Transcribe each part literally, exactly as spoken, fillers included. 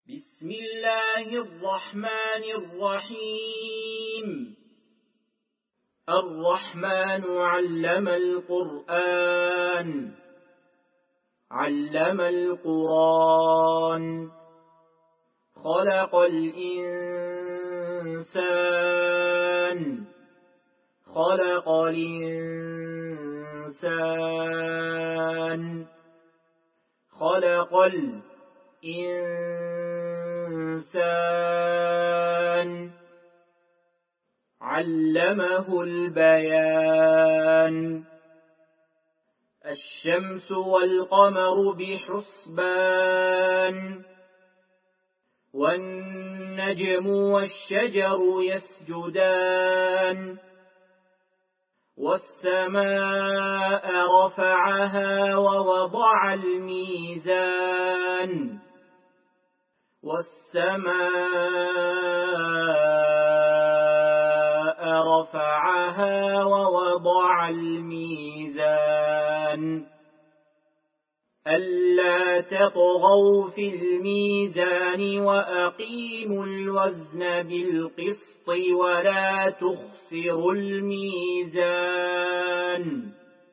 بسم الله الرحمن الرحيم. الرحمن علم القرآن علم القرآن خلق الإنسان خلق الإنسان خلق الإنسان علمه البيان. الشمس والقمر بحسبان والنجم والشجر يسجدان والسماء رفعها ووضع الميزان والسماء رفعها ووضع الميزان ألا تطغوا في الميزان وأقيموا الوزن بالقسط ولا تخسروا الميزان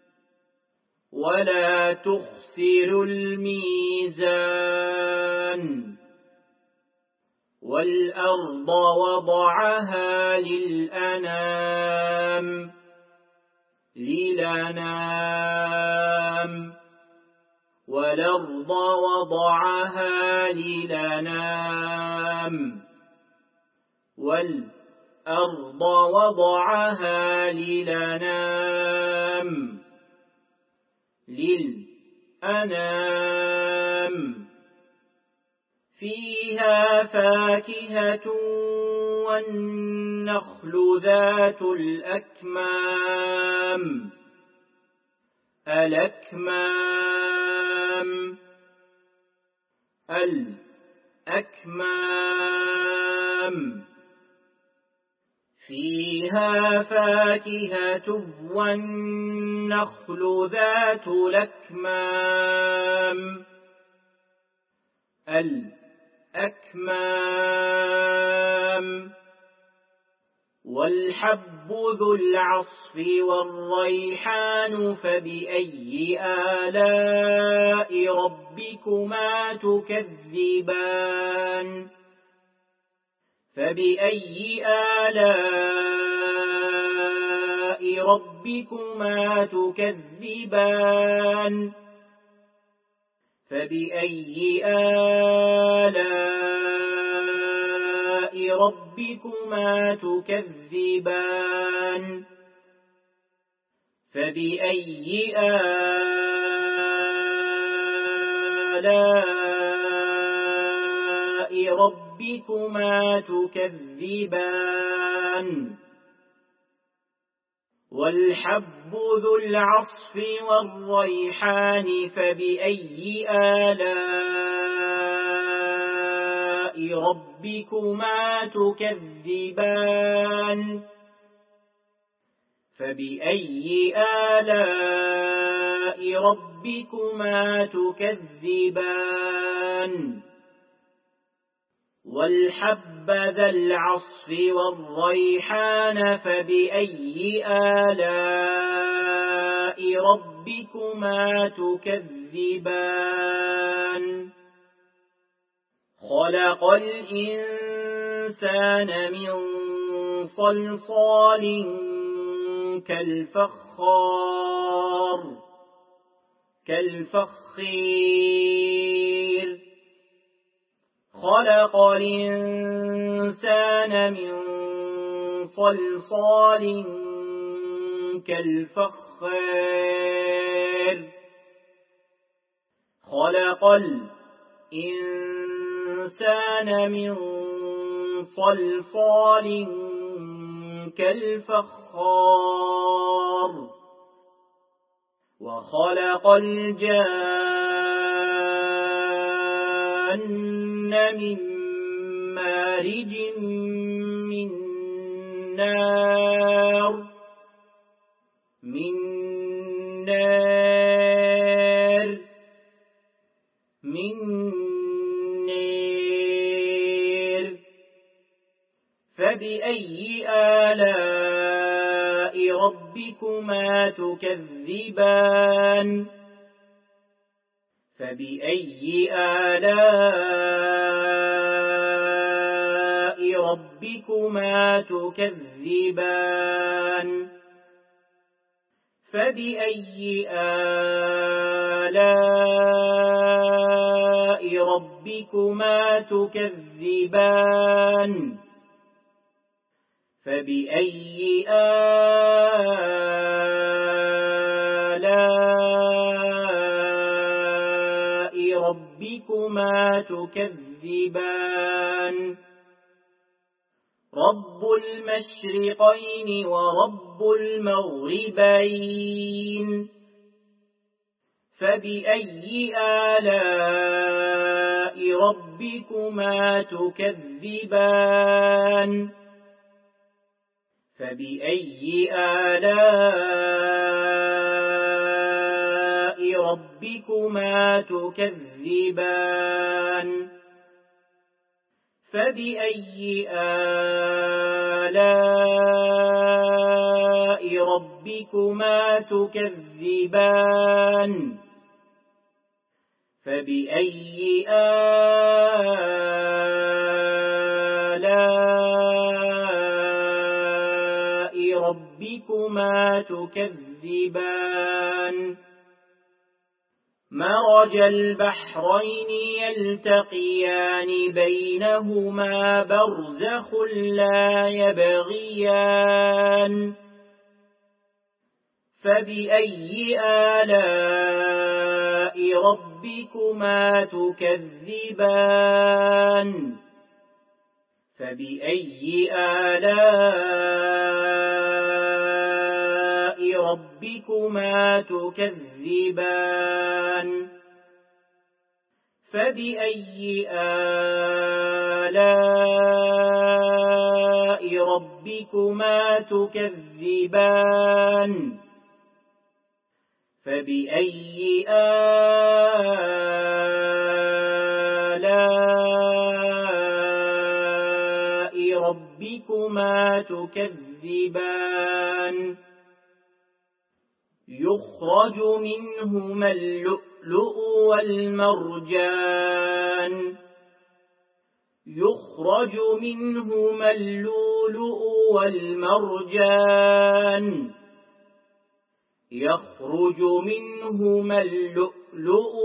ولا تخسروا الميزان والأرض وضعها للأنام للأنام والأرض وضعها للأنام والأرض وضعها للأنام للأنام فيها فاكهة والنخل ذات الأكمام الأكمام الأكمام فيها فاكهة والنخل ذات الأكمام الأكمام والحب ذو العصف والريحان فبأي آلاء ربكما تكذبان فبأي آلاء ربكما تكذبان فبأي آلاء ربكما تكذبان فبأي آلاء ربكما تكذبان والحب ذو العصف والريحان فبأي آلاء ربكما تكذبان فبأي آلاء ربكما تكذبان والحب ذا العصف والريحان فبأي آلاء ربكما تكذبان خلق الإنسان من صلصال كالفخار كالفخير خلق الإنسان من صلصال كالفخار خلق الإنسان من صلصال كالفخار وخلق الجان من مارج من نار من نار من نار فبأي آلاء ربكما تكذبان فبأي آلاء ربكما تكذبان فبأي آلاء ربكما تكذبان فبأي آلاء ربكما تكذبان رب المشرقين ورب المغربين فبأي آلاء ربكما تكذبان فبأي آلاء ربكما تكذبان فبأي آلاء ربكما تكذبان فبأي آلاء ربكما تكذبان مرج البحرين يلتقيان بينهما برزخ لا يبغيان فبأي آلاء ربكما تكذبان فبأي آلاء ربكما تكذبان فبأي آلاء ربكما تكذبان فبأي آلاء ربكما تكذبان يخرج منهما اللؤلؤ والمرجان يخرج منهما اللؤلؤ والمرجان يخرج منهما اللؤلؤ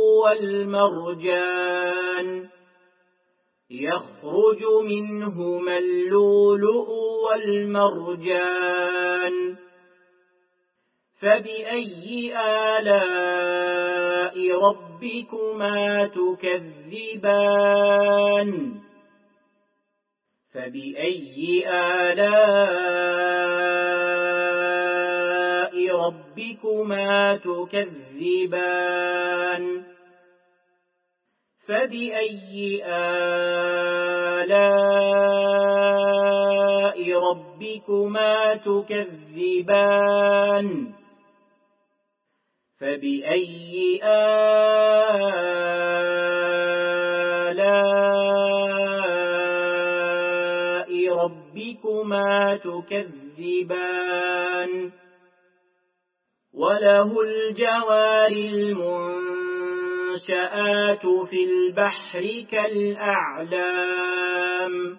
والمرجان يخرج منهما اللؤلؤ والمرجان فبأي آلاء ربكما تكذبان فبأي آلاء ربكما تكذبان فبأي آلاء ربكما تكذبان فبأي آلاء ربكما تكذبان وله الجوار المنشآت في البحر كالأعلام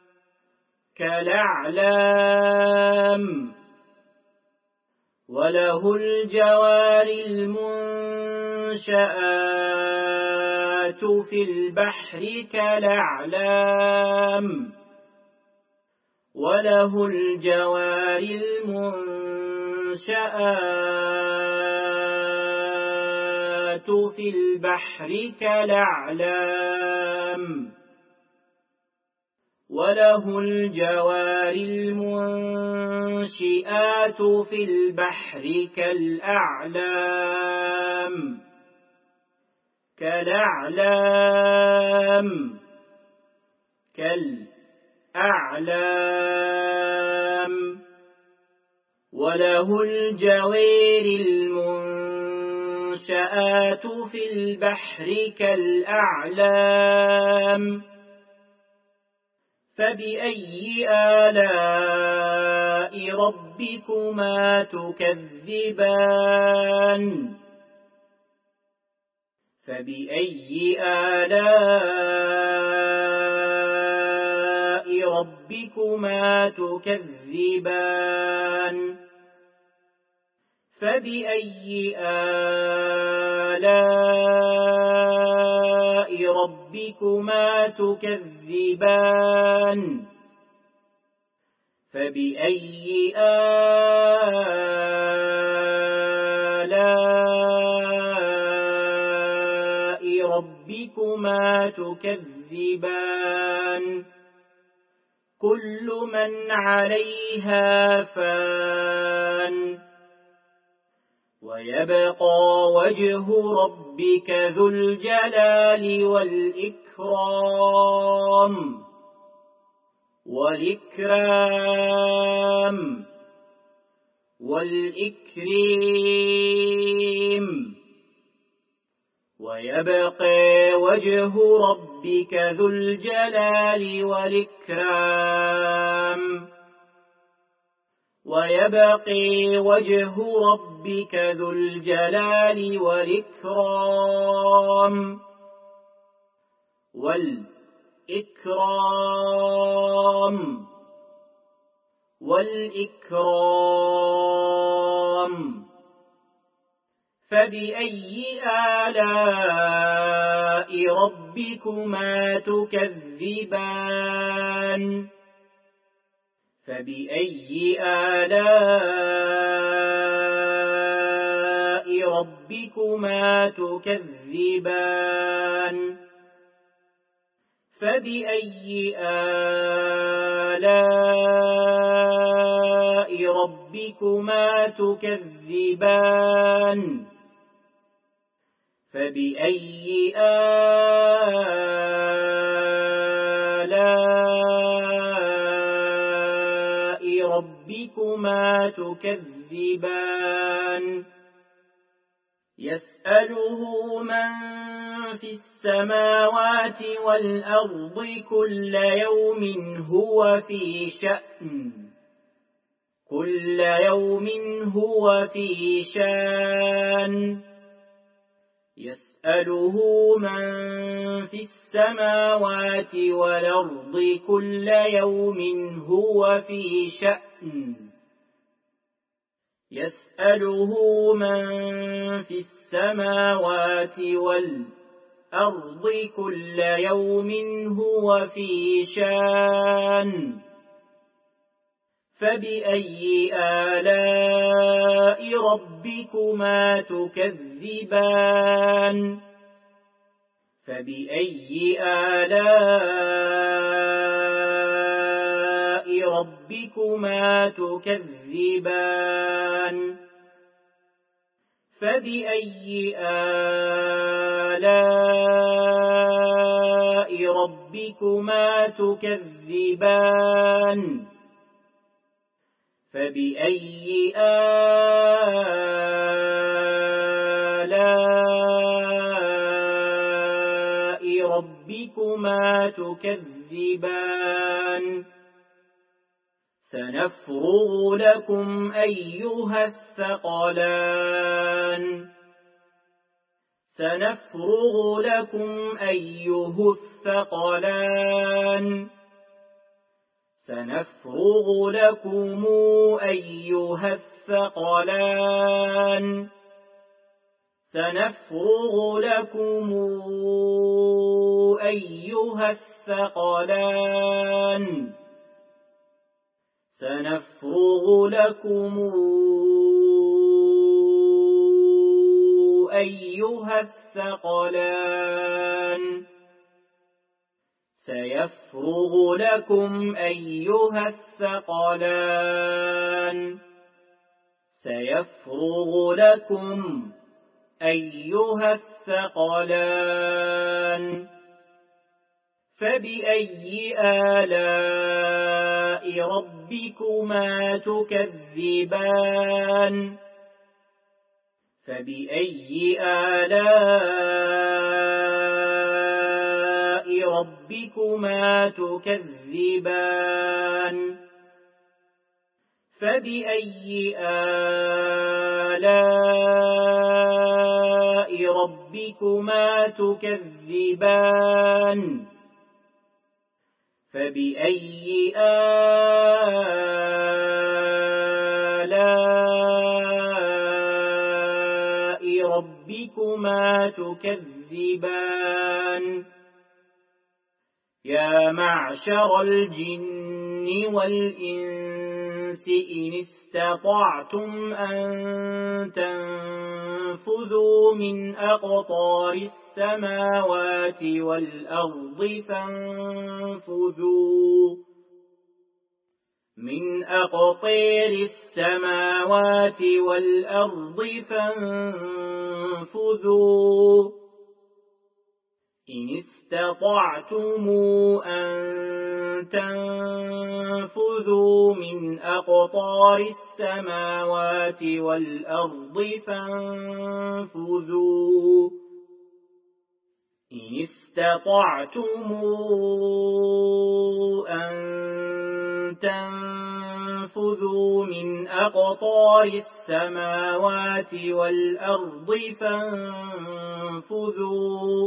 كالأعلام وله الجوار المنشآت في البحر كالأعلام وله الجوار المنشآت في البحر كالأعلام وله الجوار المنشآت في البحر كالأعلام كالأعلام كالأعلام وله الجوار المنشآت في البحر كالأعلام فبأي آلاء ربكما تكذبان فبأي آلاء ربكما تكذبان فبأي آلاء ربكما تكذبان فبأي آلاء ربكما تكذبان كل من عليها فان ويبقى وجه ربك ذو الجلال والإكرام والإكرام والإكريم ويبقى وجه ربك ذو الجلال والإكرام ويبقى وجه ربك ذو الجلال والإكرام والإكرام والإكرام فبأي آلاء ربكما تكذبان فبأي آلاء ربكما تكذبان فبأي آلاء ربكما تكذبان فبأي آلاء ربكما تكذبان يسأله من في السماوات والأرض كل يوم هو في شأن كل يوم هو في شأن يسأله من في السماوات والأرض كل يوم هو في شأن يسأله من في السماوات والأرض كل يوم هو في شأن فبأي آلاء ربكما تكذبان فبأي آلاء ربكما تكذبان فبأي آلاء ربكما تكذبان فبأي آلاء ربكما تكذبان سنفرغ لكم أيها الثقلان سنفرغ لكم أيها الثقلان سنفرغ لكم أيها الثقلان سنفرغ لكم أيها الثقلان سنفرغ لكم أيها الثقلان سيفرغ لكم أيها الثقلان سيفرغ لكم أيها الثقلان فبأي آلاء ربكما تكذبان فبأي آلاء ربكما تكذبان فبأي آلاء ربكما تكذبان فبأي آلاء ربكما تكذبان يا معشر الجن والإنس إن استطعتم أن تنفذوا من أقطار السماوات والأرض فانفذوا من أقطار السماوات والأرض فانفذوا إن استطعتم أن تنفذوا من أقطار السماوات والأرض فانفذوا إن استطعتم أن تنفذوا من أقطار السماوات والأرض فانفذوا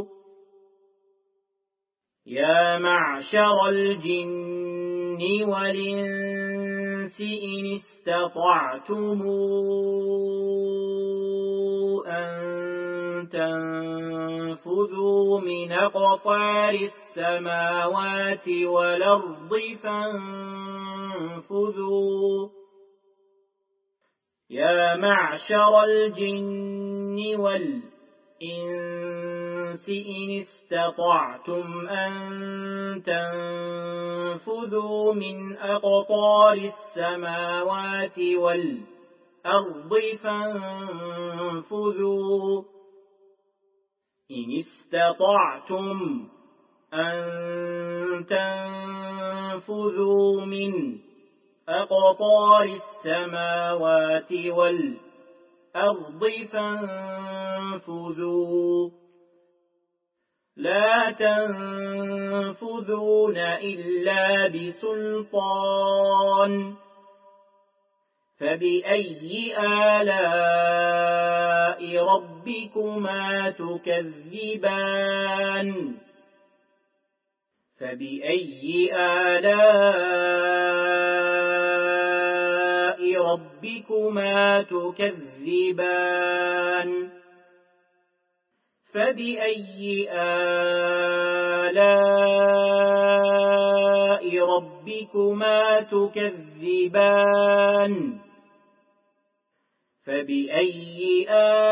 يا معشر الجن والإنس إن استطعتم أن تنفذوا من أقطار السماوات والأرض فانفذوا يا معشر الجن والإنس إن استطعتم أن تنفذوا من أقطار السماوات والأرض فانفذوا إن استطعتم أن تنفذوا من أقطار السماوات والأرض فانفذوا لا تنفذون إلا بسلطان فبأي آلاء ربكما تكذبان فبأي آلاء ربكما تكذبان فبأي آلاء ربكما تكذبان فبأي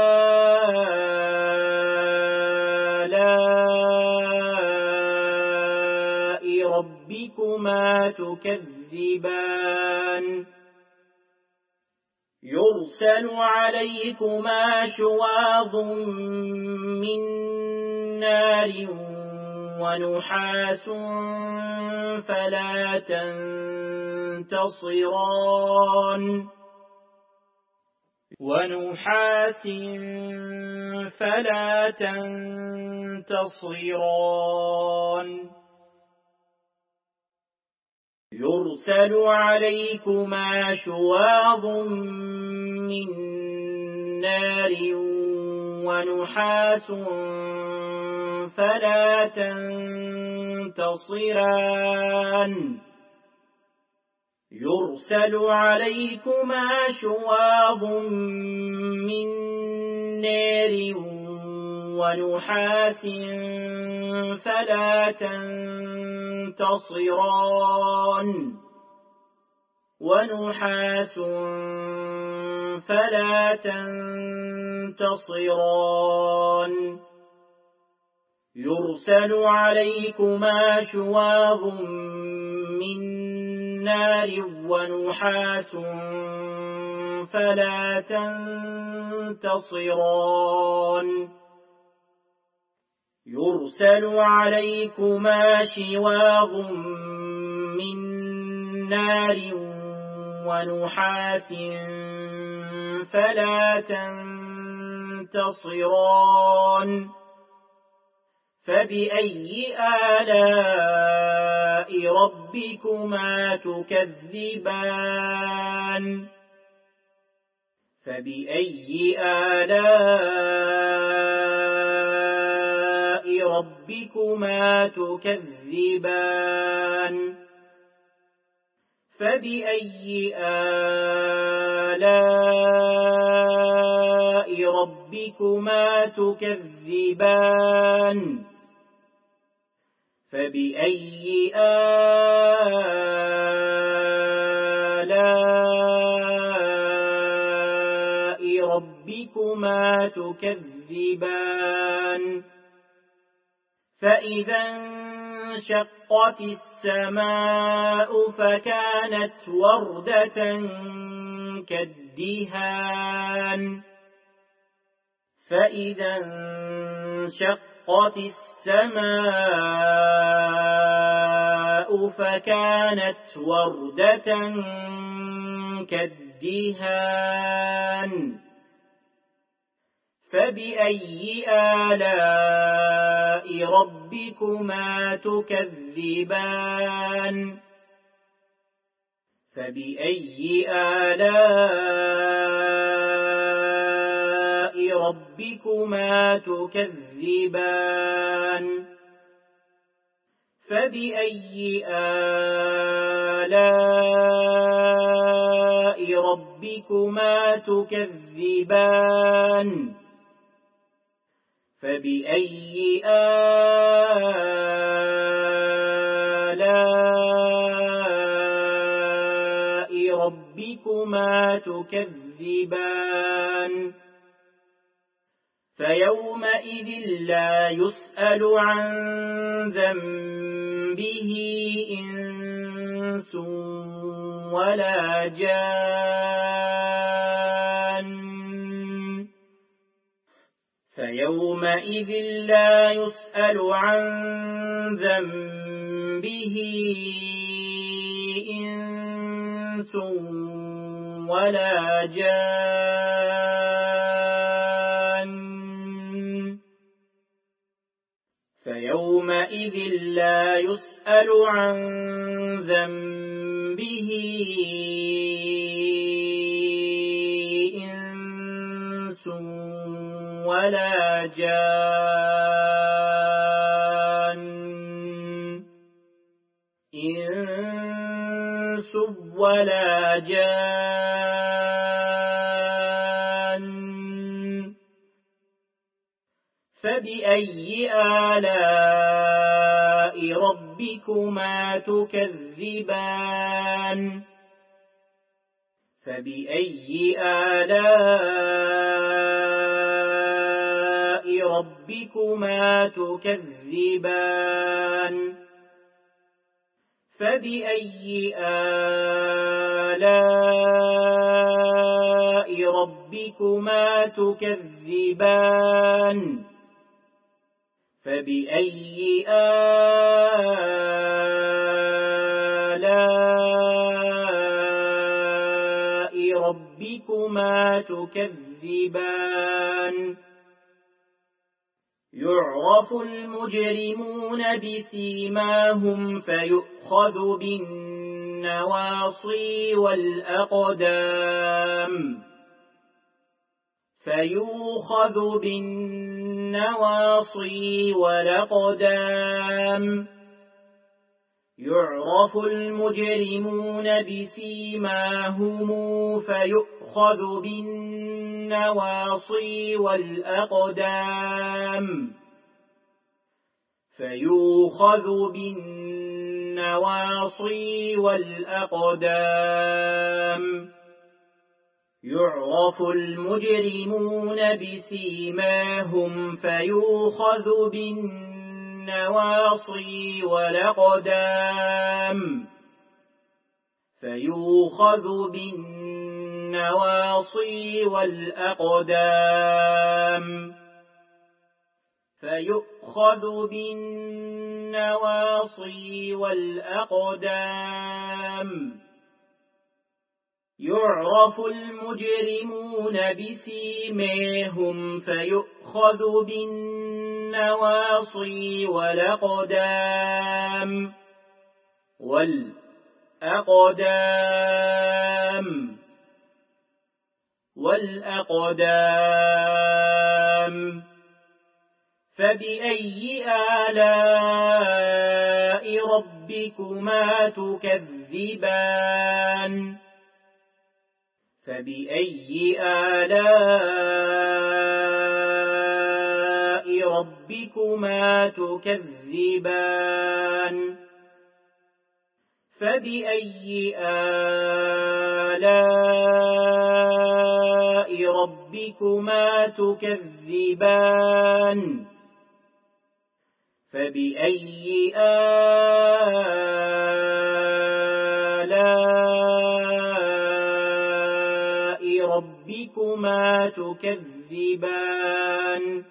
آلاء ربكما تكذبان يرسل عليكما شواظ من نار ونحاس فلا تنتصران ونحاس فلا تنتصران يرسل عليكما شواظ من نار ونحاس فلا تنتصران يرسل عليكما شواظ من نار ونحاس فلا تنتصران ونحاس فلا تنتصران يرسل عليكما شواظ من نار ونحاس فلا تنتصران يرسل عليكما شواظ من نار ونحاس فلا تنتصران فبأي آلاء ربكما تكذبان فبأي آلاء ربكما تكذبان فبأي آلاء ربكما تكذبان فبأي آلاء ربكما تكذبان فإذا انشقت السماء فكانت وردة كالدهان فإذا انشقت السماء فكانت وردة كالدهان فبأي آلاء ربكما تكذبان فبأي آلاء ربكما تكذبان فبأي آلاء ربكما تكذبان فبأي آلاء ربكما تكذبان فيومئذ لا يسأل عن ذنبه إنس ولا جان فيومئذ لا يسأل عن ذنبه إنس ولا جان فيومئذ لا يسأل عن ذنبه إنس ولا جان إنس ولا جان فبأي آلاء ربكما تكذبان فبأي آلاء ربكما تكذبان فبأي آلاء ربكما تكذبان فبأي آلاء ربكما تكذبان يعرف المجرمون بسيماهم فيؤخذ بالنواصي والأقدام فيؤخذ بالنواصي والأقدام يعرف المجرمون بسيماهم فيؤخذ بالنواصي والأقدام فيؤخذ بالنواصي والأقدام يعرف المجرمون بسيماهم فيؤخذ بالنواصي والأقدام فيؤخذ بالنواصي والأقدام فيؤخذ بالنواصي والأقدام يعرف المجرمون بسيماهم فيؤخذ بالنواصي النواصي والأقدام والأقدام والأقدام فبأي آلاء ربكما تكذبان فبأي آلاء ربكما تكذبان فبأي آلاء ربكما تكذبان فبأي آلاء ربكما تكذبان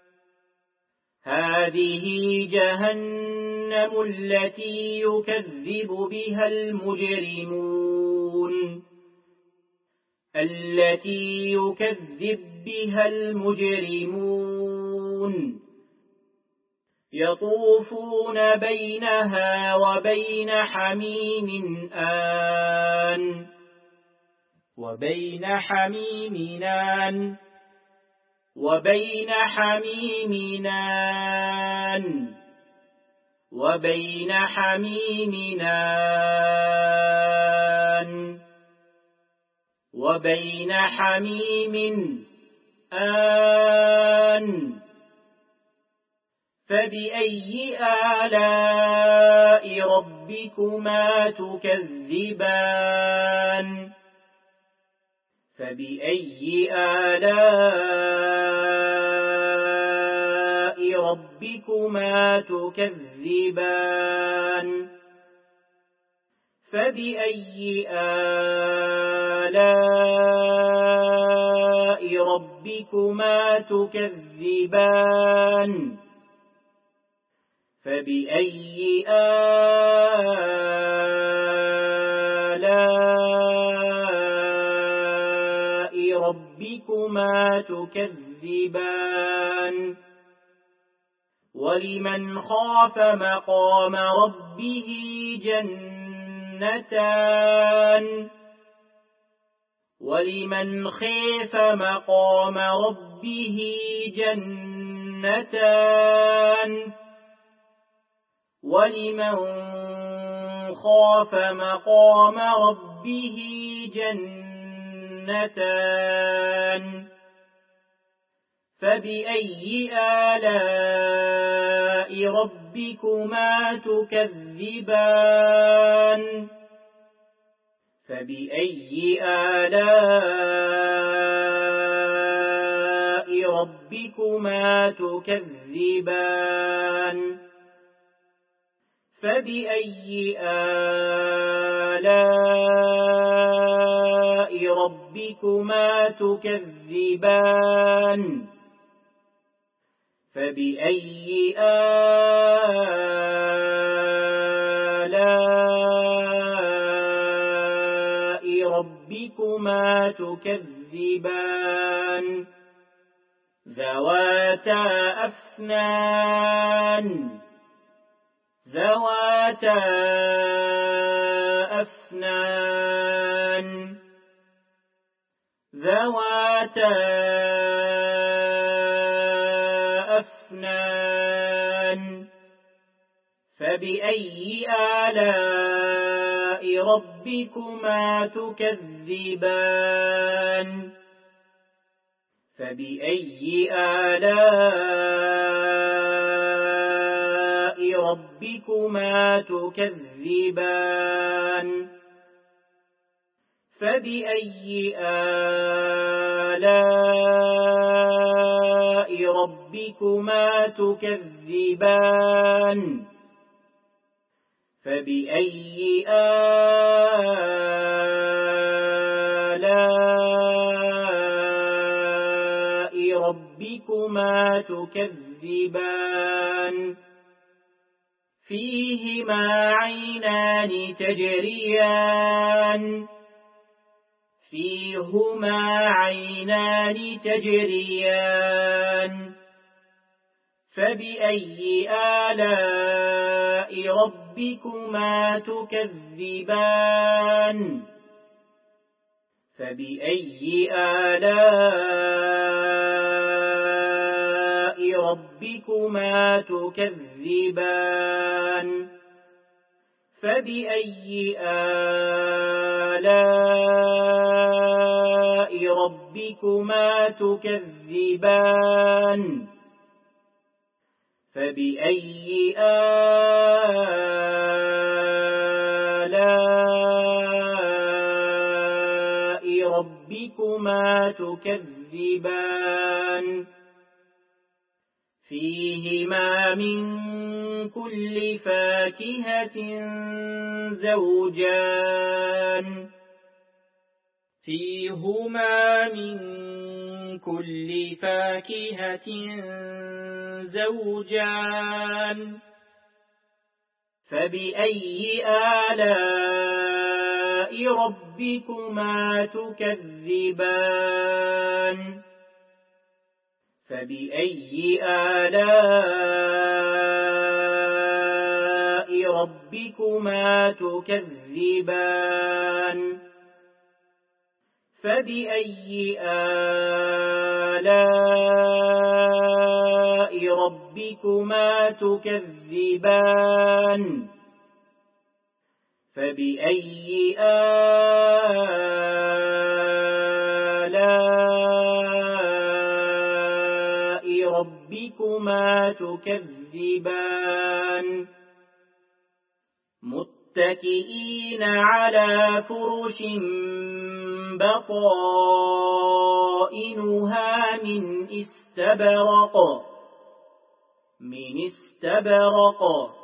هذه جهنم التي يكذب بها المجرمون التي يكذب بها المجرمون يطوفون بينها وبين حميم آن وبين حميم آن وبين حميم آن وبين حميم آن وبين حميم آن فبأي آلاء ربكما تكذبان فبأي آلاء ربكما تكذبان فبأي آلاء ربكما تكذبان فبأي آلاء ربكما تكذبان ولمن خاف مقام ربه جنتان ولمن خاف مقام ربه جنتان ولمن خاف مقام ربه جنتان فبأي آلاء ربكما تكذبان فبأي آلاء ربكما تكذبان فبأي آلاء ربكما تكذبان فبأي آلاء ربكما تكذبان ذواتا أفنان ذواتا أفنان ذواتا أفنان فبأي آلاء ربكما تكذبان فبأي آلاء ربكما تكذبان فبأي آلاء ربكما تكذبان فبأي آلاء ربكما تكذبان فيهما عينان تجريان فيهما عينان تجريان فبأي آلاء ربكما تكذبان فبأي آلاء ربكما تكذبان فبأي آلاء ربكما تكذبان فبأي آلاء ربكما تكذبان فيهما من كل فاكهة زوجان فيهما من كل فاكهة زوجان فبأي آلاء ربكما تكذبان فبأي آلاء ربكما تكذبان فبأي آلاء ربكما تكذبان فبأي آلاء ربكما تكذبان متكئين على فرش بطائنها من استبرق من استبرق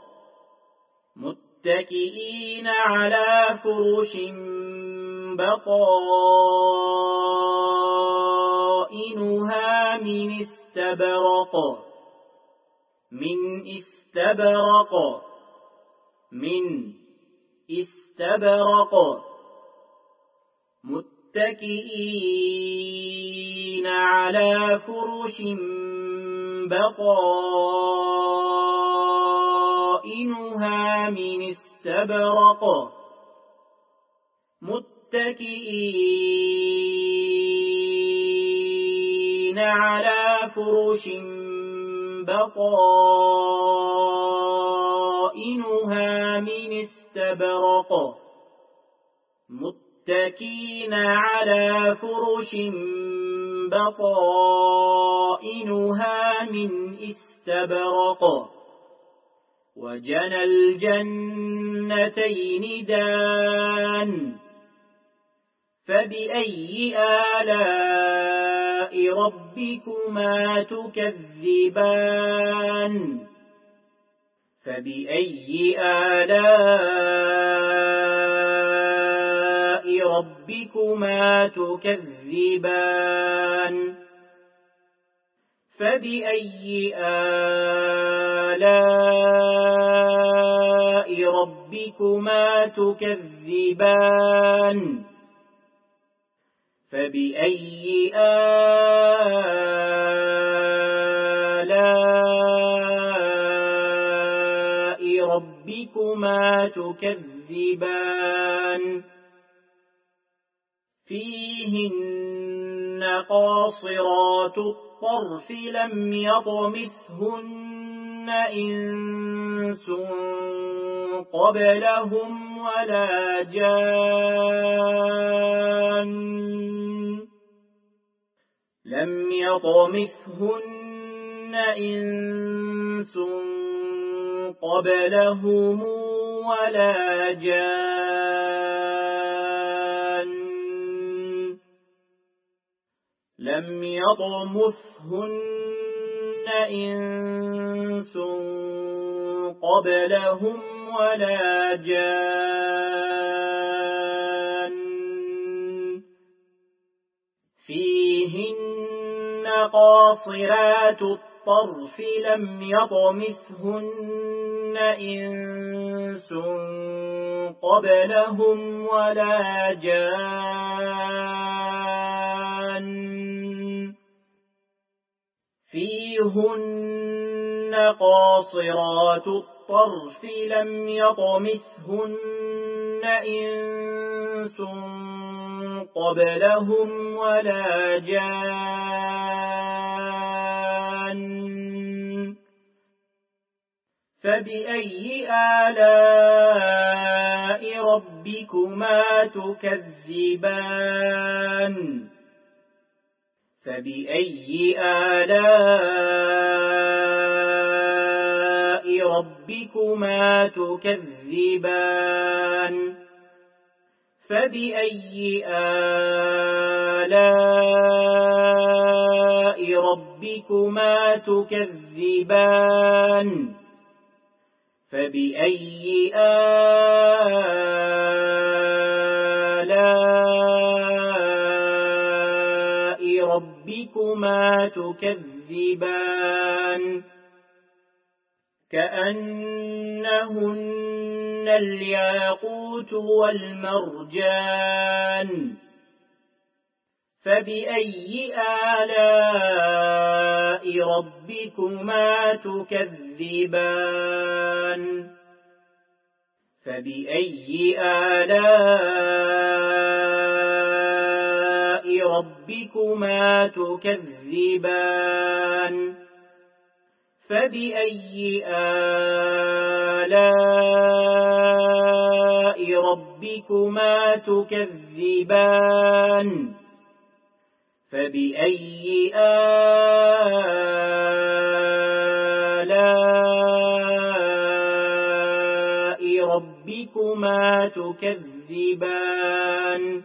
متكئين على فرش بطائنها من استبرق من استبرق من استبرق متكئين على فرش بطائنها من استبرق متكئين على فرش بطائنها من استبرق متكئين على فرش بطائنها من استبرق وجنى الجنتين دان فبأي آلاء ربكما تكذبان فبأي آلاء ربكما تكذبان فبأي آلاء ربكما تكذبان فبأي آلاء ربكما تكذبان فيهن قاصرات الطرف لم يطمثهن إنس قبلهم ولا جان لم يطمثهن إنس قبلهم ولا جان لم يطمثهن إنس قبلهم ولا جان فيهن قاصرات الطرف لم يطمثهن إنس قبلهم ولا جان فيهن قاصرات الطرف لم يطمثهن إنس قبلهم ولا جان فبأي آلاء ربكما تكذبان فبأي آلاء ربكما تكذبان فبأي آلاء ربكما تكذبان فبأي آلاء ربكما تكذبان كأنهن الياقوت والمرجان فبأي آلاء ربكما تكذبان فبأي آلاء ربكما تكذبان فبأي آلاء ربكما تكذبان فبأي آلاء ربكما تكذبان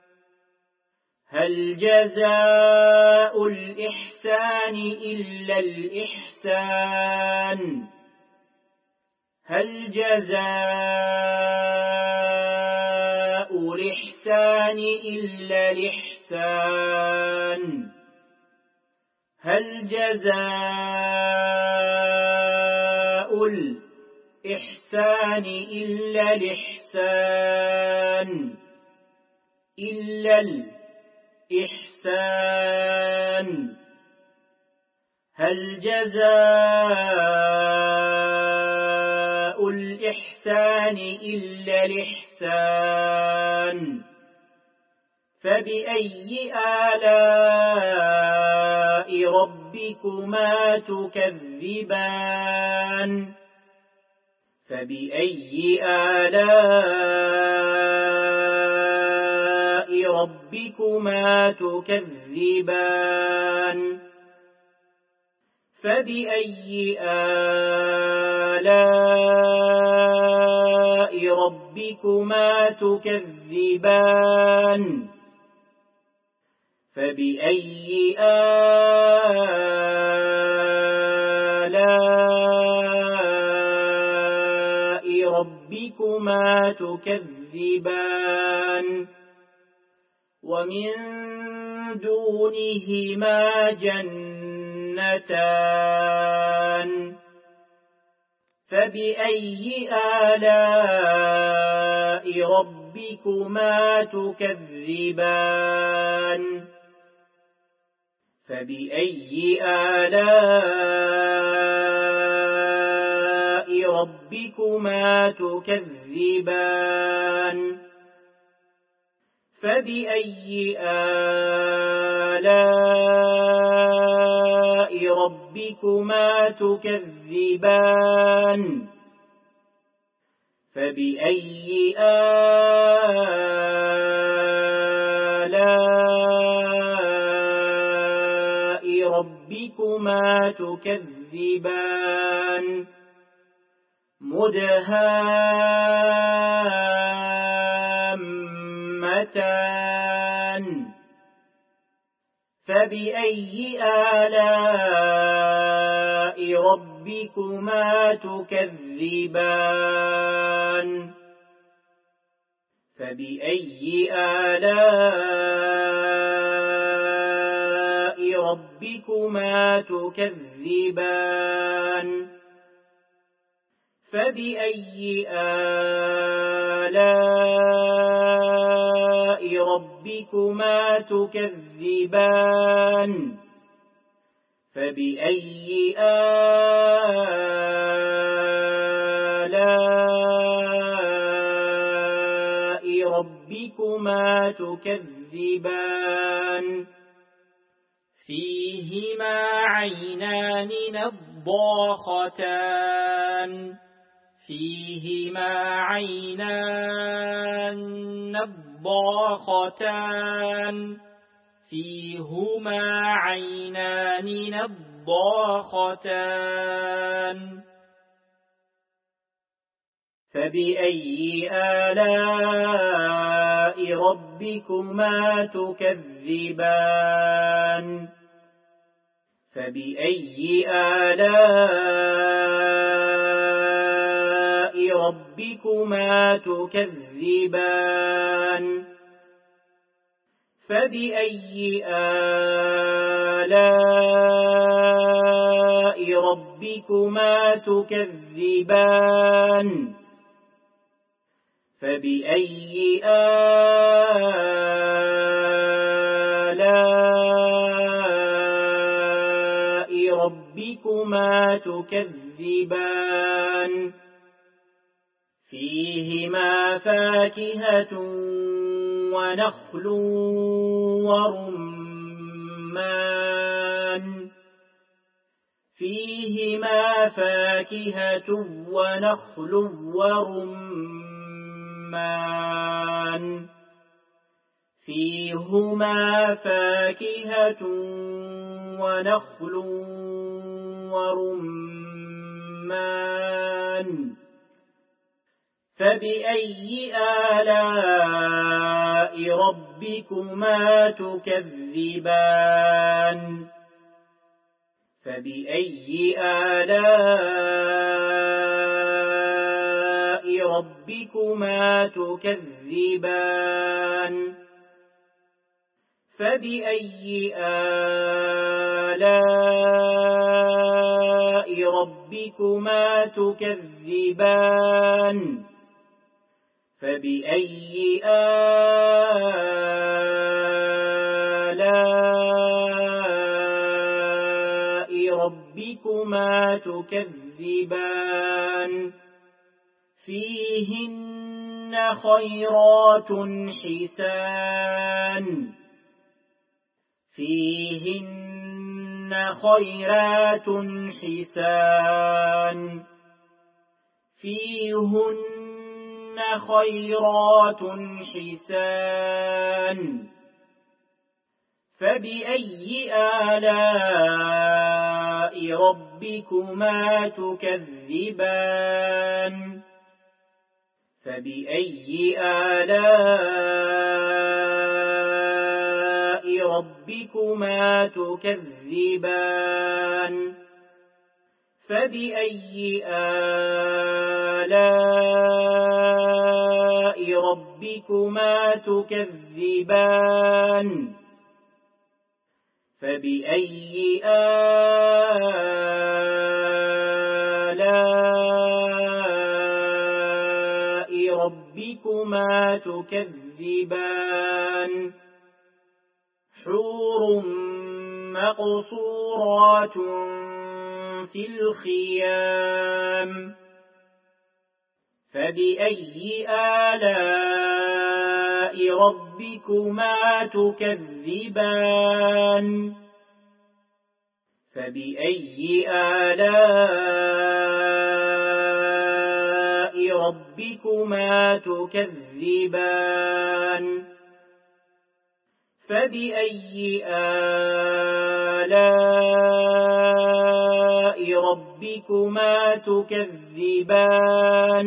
هل جزاء الإحسان إلا الإحسان هل جزاء الإحسان إلا الإحسان هل جزاء الإحسان إلا الإحسان إلا الإحسان هل جزاء الإحسان إلا الإحسان فبأي آلاء ربكما تكذبان فبأي آلاء ربكما تكذبان فبأي آلاء ربكما تكذبان فبأي آلاء ربكما تكذبان ومن دونهما جنتان فبأي آلاء ربكما تكذبان فبأي آلاء ربكما تكذبان فبأي آلاء ربكما تكذبان فبأي آلاء ربكما تكذبان مدهامتان فبأي آلاء ربكما تكذبان فبأي آلاء ربكما تكذبان فبأي آلاء ربكما تكذبان فبأي آلاء ربكما تكذبان فيهما عينان نضاختان فيهما عينان نضاختان فيهما عينان نضاختان فبأي آلاء ربكما تكذبان فبأي آلاء ربكما تكذبان فبأي آلاء ربكما تكذبان فبأي آلاء ربكما تكذبان فيهما فاكهة ونخل ورمان فيهما فاكهة ونخل ورمان فيهما فاكهة ونخل ورمان فبأي آلاء ربكما تكذبان فبأي آلاء ربكما تكذبان فبأي آلاء ربكما تكذبان فبأي آلاء ربكما تكذبان فيهن خيرات حسان فيهن خيرات حسان فيهن خيرات حسان فبأي آلاء ربكما تكذبان فبأي آلاء ربكما تكذبان فبأي آلاء ربكما تكذبان فبأي آلاء ربكما تكذبان حور مقصورات في الخيام فبأي آلاء ربكما تكذبان فبأي آلاء ربكما تكذبان فبأي آلاء ربكما تكذبان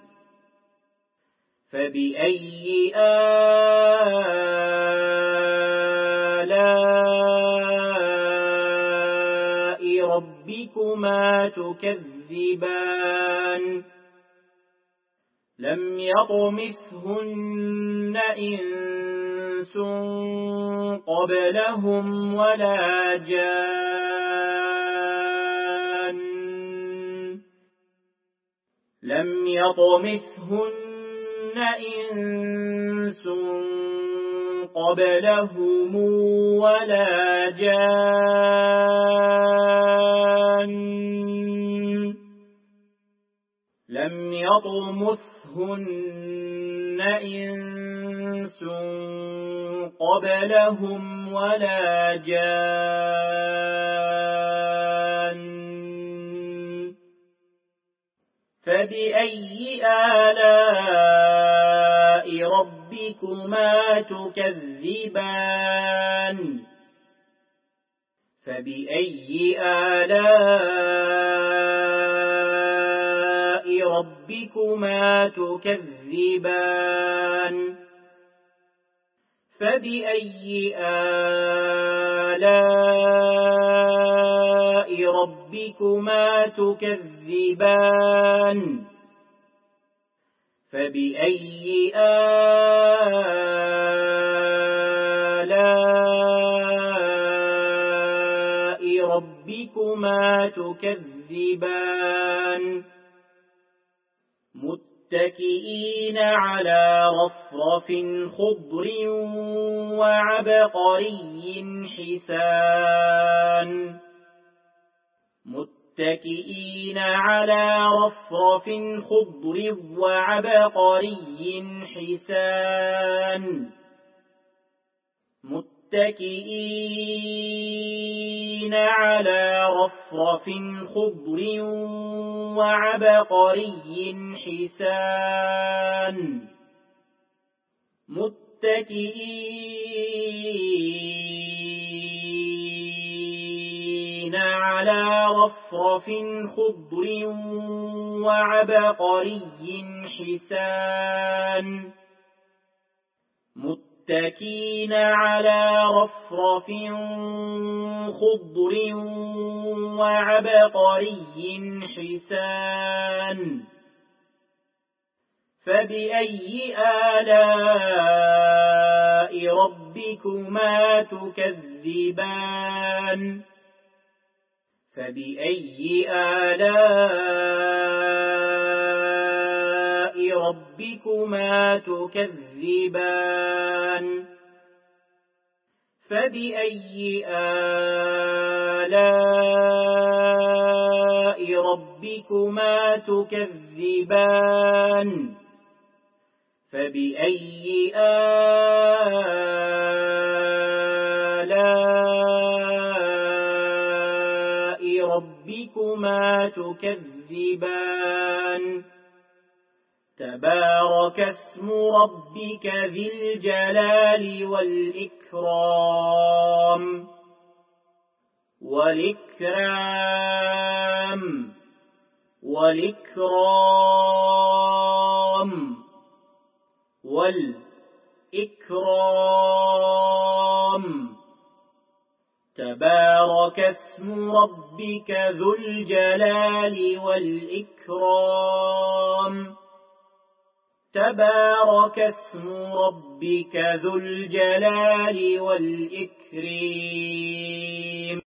فبأي آلاء ربكما تكذبان لم يطمثهن إنس قبلهم ولا جان لم يطمثهن إنس قبلهم ولا جان لم يطمثهن إنس قبلهم ولا جان فبأي آلاء ربكما تكذبان فبأي آلاء ربكما تكذبان فبأي آلاء ربكما تكذبان فبأي آلاء ربكما تكذبان متكئين على رفرف خضر وعبقري حسان متكئين على رفرف خضر وعبقري حسان متكئين على رفرف خضر وعبقري حسان متكئين على رفرف خضر وعبقري حسان متكئين على رفرف خضر وعبقري حسان فبأي آلاء ربكما تكذبان فبأي آلاء ربكما تكذبان فبأي آلاء ربكما تكذبان فبأي آلاء ربكما تكذبان تبارك اسم ربك ذي الجلال والإكرام والإكرام والإكرام والإكرام تبارك اسم ربك ذو الجلال والإكرام تبارك اسم ربك ذو الجلال والإكرام